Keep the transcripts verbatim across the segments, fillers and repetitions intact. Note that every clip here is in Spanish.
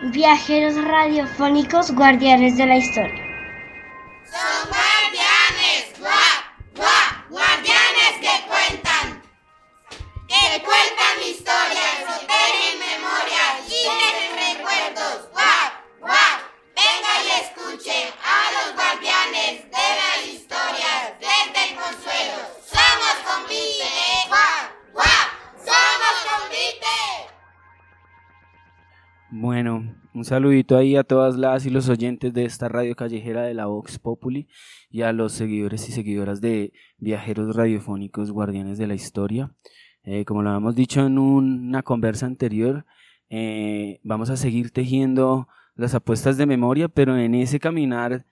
Viajeros radiofónicos, guardianes de la historia. Son guardianes, guap, guap, guardianes que cuentan, que cuentan historias y tejen memorias y tejen recuerdos, guap, guap. Venga y escuche a los guardianes de las historias desde el consuelo. Somos convite, guap, guap, somos convite. Bueno, un saludito ahí a todas las y los oyentes de esta radio callejera de la Vox Populi y a los seguidores y seguidoras de Viajeros Radiofónicos Guardianes de la Historia. Eh, como lo habíamos dicho en un, una conversa anterior, eh, vamos a seguir tejiendo las apuestas de memoria, pero en ese caminar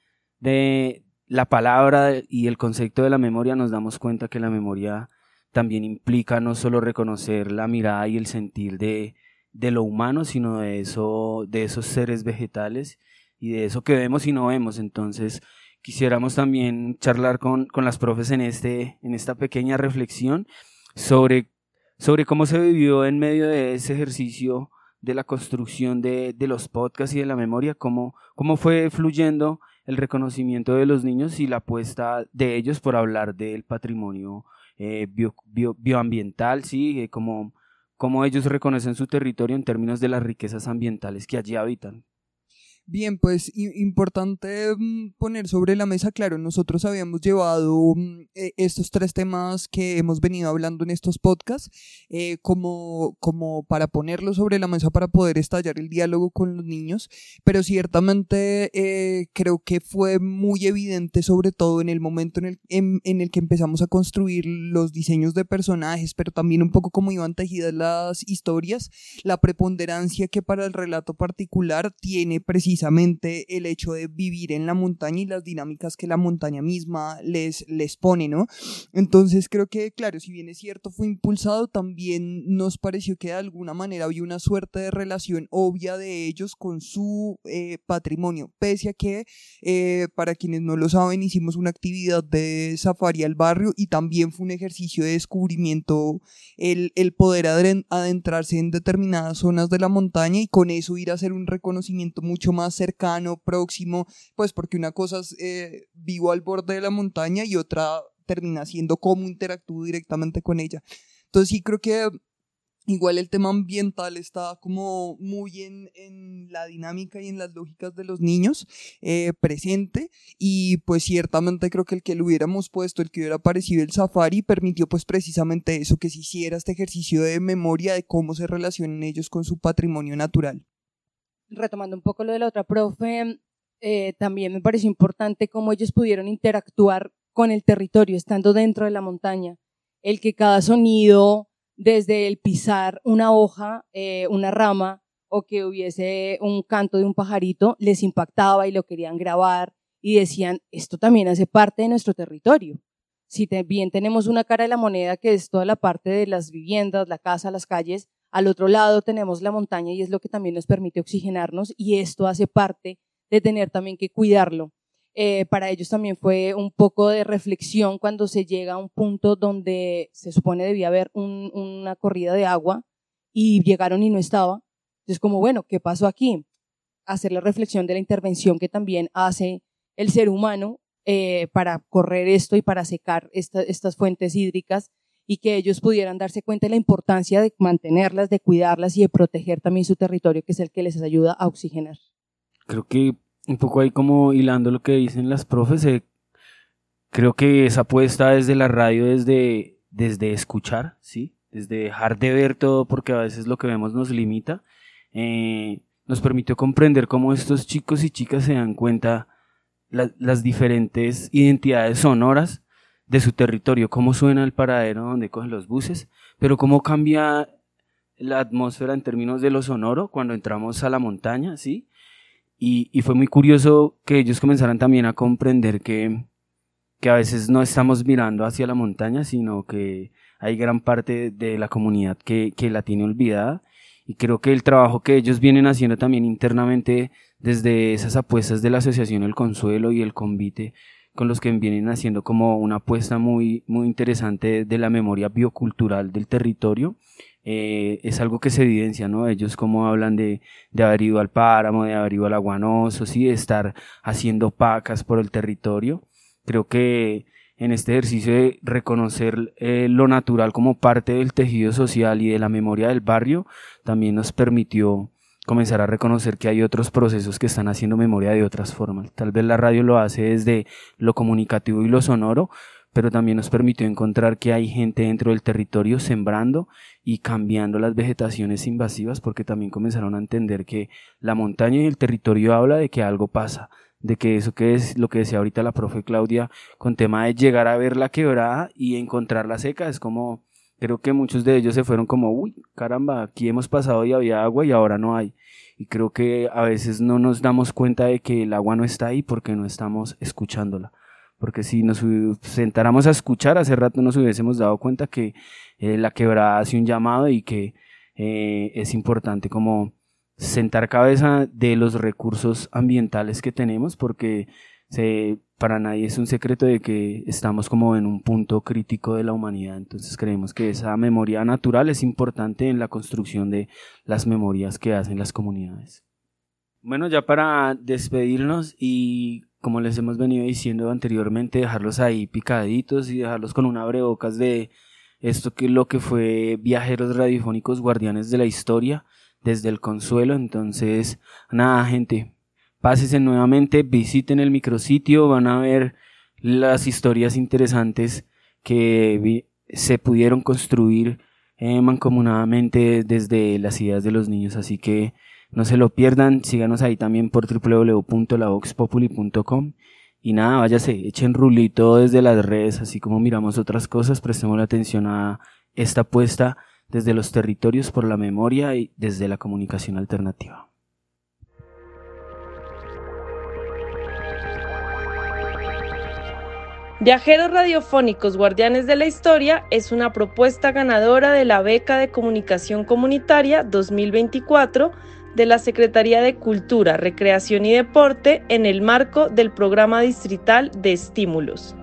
de la palabra y el concepto de la memoria nos damos cuenta que la memoria también implica no solo reconocer la mirada y el sentir de de lo humano, sino de eso, de esos seres vegetales y de eso que vemos y no vemos. Entonces quisiéramos también charlar con, con las profes en, este, en esta pequeña reflexión sobre, sobre cómo se vivió en medio de ese ejercicio de la construcción de, de los podcasts y de la memoria, cómo, cómo fue fluyendo el reconocimiento de los niños y la apuesta de ellos por hablar del patrimonio eh, bio, bio, bioambiental, sí, eh, como cómo ellos reconocen su territorio en términos de las riquezas ambientales que allí habitan. Bien, pues importante poner sobre la mesa, claro, nosotros habíamos llevado eh, estos tres temas que hemos venido hablando en estos podcasts eh, como, como para ponerlos sobre la mesa para poder estallar el diálogo con los niños, pero ciertamente eh, creo que fue muy evidente, sobre todo en el momento en el, en, en el que empezamos a construir los diseños de personajes, pero también un poco cómo iban tejidas las historias, la preponderancia que para el relato particular tiene precisamente precisamente el hecho de vivir en la montaña y las dinámicas que la montaña misma les, les pone, ¿no? Entonces creo que, claro, si bien es cierto fue impulsado, también nos pareció que de alguna manera había una suerte de relación obvia de ellos con su eh, patrimonio, pese a que, eh, para quienes no lo saben, hicimos una actividad de safari al barrio y también fue un ejercicio de descubrimiento el, el poder adentrarse en determinadas zonas de la montaña y con eso ir a hacer un reconocimiento mucho más cercano, próximo, pues porque una cosa es eh, vivo al borde de la montaña y otra termina siendo cómo interactúo directamente con ella. Entonces sí creo que igual el tema ambiental está como muy en, en la dinámica y en las lógicas de los niños eh, presente y pues ciertamente creo que el que lo hubiéramos puesto, el que hubiera aparecido el safari permitió pues precisamente eso, que se hiciera este ejercicio de memoria de cómo se relacionan ellos con su patrimonio natural. Retomando un poco lo de la otra profe, eh, también me pareció importante cómo ellos pudieron interactuar con el territorio estando dentro de la montaña, el que cada sonido, desde el pisar una hoja, eh, una rama o que hubiese un canto de un pajarito, les impactaba y lo querían grabar y decían, esto también hace parte de nuestro territorio. Si te, bien tenemos una cara de la moneda que es toda la parte de las viviendas, la casa, las calles, al otro lado tenemos la montaña y es lo que también nos permite oxigenarnos y esto hace parte de tener también que cuidarlo. Eh, para ellos también fue un poco de reflexión cuando se llega a un punto donde se supone debía haber un, una corrida de agua y llegaron y no estaba. Entonces como bueno, ¿qué pasó aquí? Hacer la reflexión de la intervención que también hace el ser humano eh, para correr esto y para secar esta, estas fuentes hídricas y que ellos pudieran darse cuenta de la importancia de mantenerlas, de cuidarlas y de proteger también su territorio, que es el que les ayuda a oxigenar. Creo que un poco ahí como hilando lo que dicen las profes, eh, creo que esa apuesta desde la radio, desde, desde escuchar, ¿sí? Desde dejar de ver todo porque a veces lo que vemos nos limita, eh, nos permitió comprender cómo estos chicos y chicas se dan cuenta la, las diferentes identidades sonoras de su territorio, cómo suena el paradero donde cogen los buses, pero cómo cambia la atmósfera en términos de lo sonoro cuando entramos a la montaña, ¿sí? Y, y fue muy curioso que ellos comenzaran también a comprender que, que a veces no estamos mirando hacia la montaña, sino que hay gran parte de la comunidad que, que la tiene olvidada, y creo que el trabajo que ellos vienen haciendo también internamente desde esas apuestas de la Asociación El Consuelo y el Convite, con los que vienen haciendo como una apuesta muy, muy interesante de la memoria biocultural del territorio, eh, es algo que se evidencia, ¿no? Ellos como hablan de, de haber ido al páramo, de haber ido al aguanoso, ¿sí? De estar haciendo pacas por el territorio. Creo que en este ejercicio de reconocer eh, lo natural como parte del tejido social y de la memoria del barrio, también nos permitió comenzar a reconocer que hay otros procesos que están haciendo memoria de otras formas. Tal vez la radio lo hace desde lo comunicativo y lo sonoro, pero también nos permitió encontrar que hay gente dentro del territorio sembrando y cambiando las vegetaciones invasivas, porque también comenzaron a entender que la montaña y el territorio habla de que algo pasa, de que eso que es lo que decía ahorita la profe Claudia con tema de llegar a ver la quebrada y encontrarla seca. Es como, creo que muchos de ellos se fueron como, uy, caramba, aquí hemos pasado y había agua y ahora no hay. Y creo que a veces no nos damos cuenta de que el agua no está ahí porque no estamos escuchándola. Porque si nos sentáramos a escuchar, hace rato nos hubiésemos dado cuenta que eh, la quebrada hace un llamado y que eh, es importante como sentar cabeza de los recursos ambientales que tenemos, porque se, para nadie es un secreto de que estamos como en un punto crítico de la humanidad. Entonces creemos que esa memoria natural es importante en la construcción de las memorias que hacen las comunidades. Bueno, ya para despedirnos y como les hemos venido diciendo anteriormente, dejarlos ahí picaditos y dejarlos con un abrebocas de esto que es lo que fue Viajeros Radiofónicos Guardianes de la Historia, desde el Consuelo. Entonces, nada, gente, pásense nuevamente, visiten el micrositio, van a ver las historias interesantes que vi- se pudieron construir eh, mancomunadamente desde las ideas de los niños, así que no se lo pierdan, síganos ahí también por doble u doble u doble u punto la vox populi punto com y nada, váyase, echen rulito desde las redes, así como miramos otras cosas, prestemos la atención a esta apuesta desde los territorios por la memoria y desde la comunicación alternativa. Viajeros Radiofónicos Guardianes de la Historia es una propuesta ganadora de la Beca de Comunicación Comunitaria dos mil veinticuatro de la Secretaría de Cultura, Recreación y Deporte en el marco del Programa Distrital de Estímulos.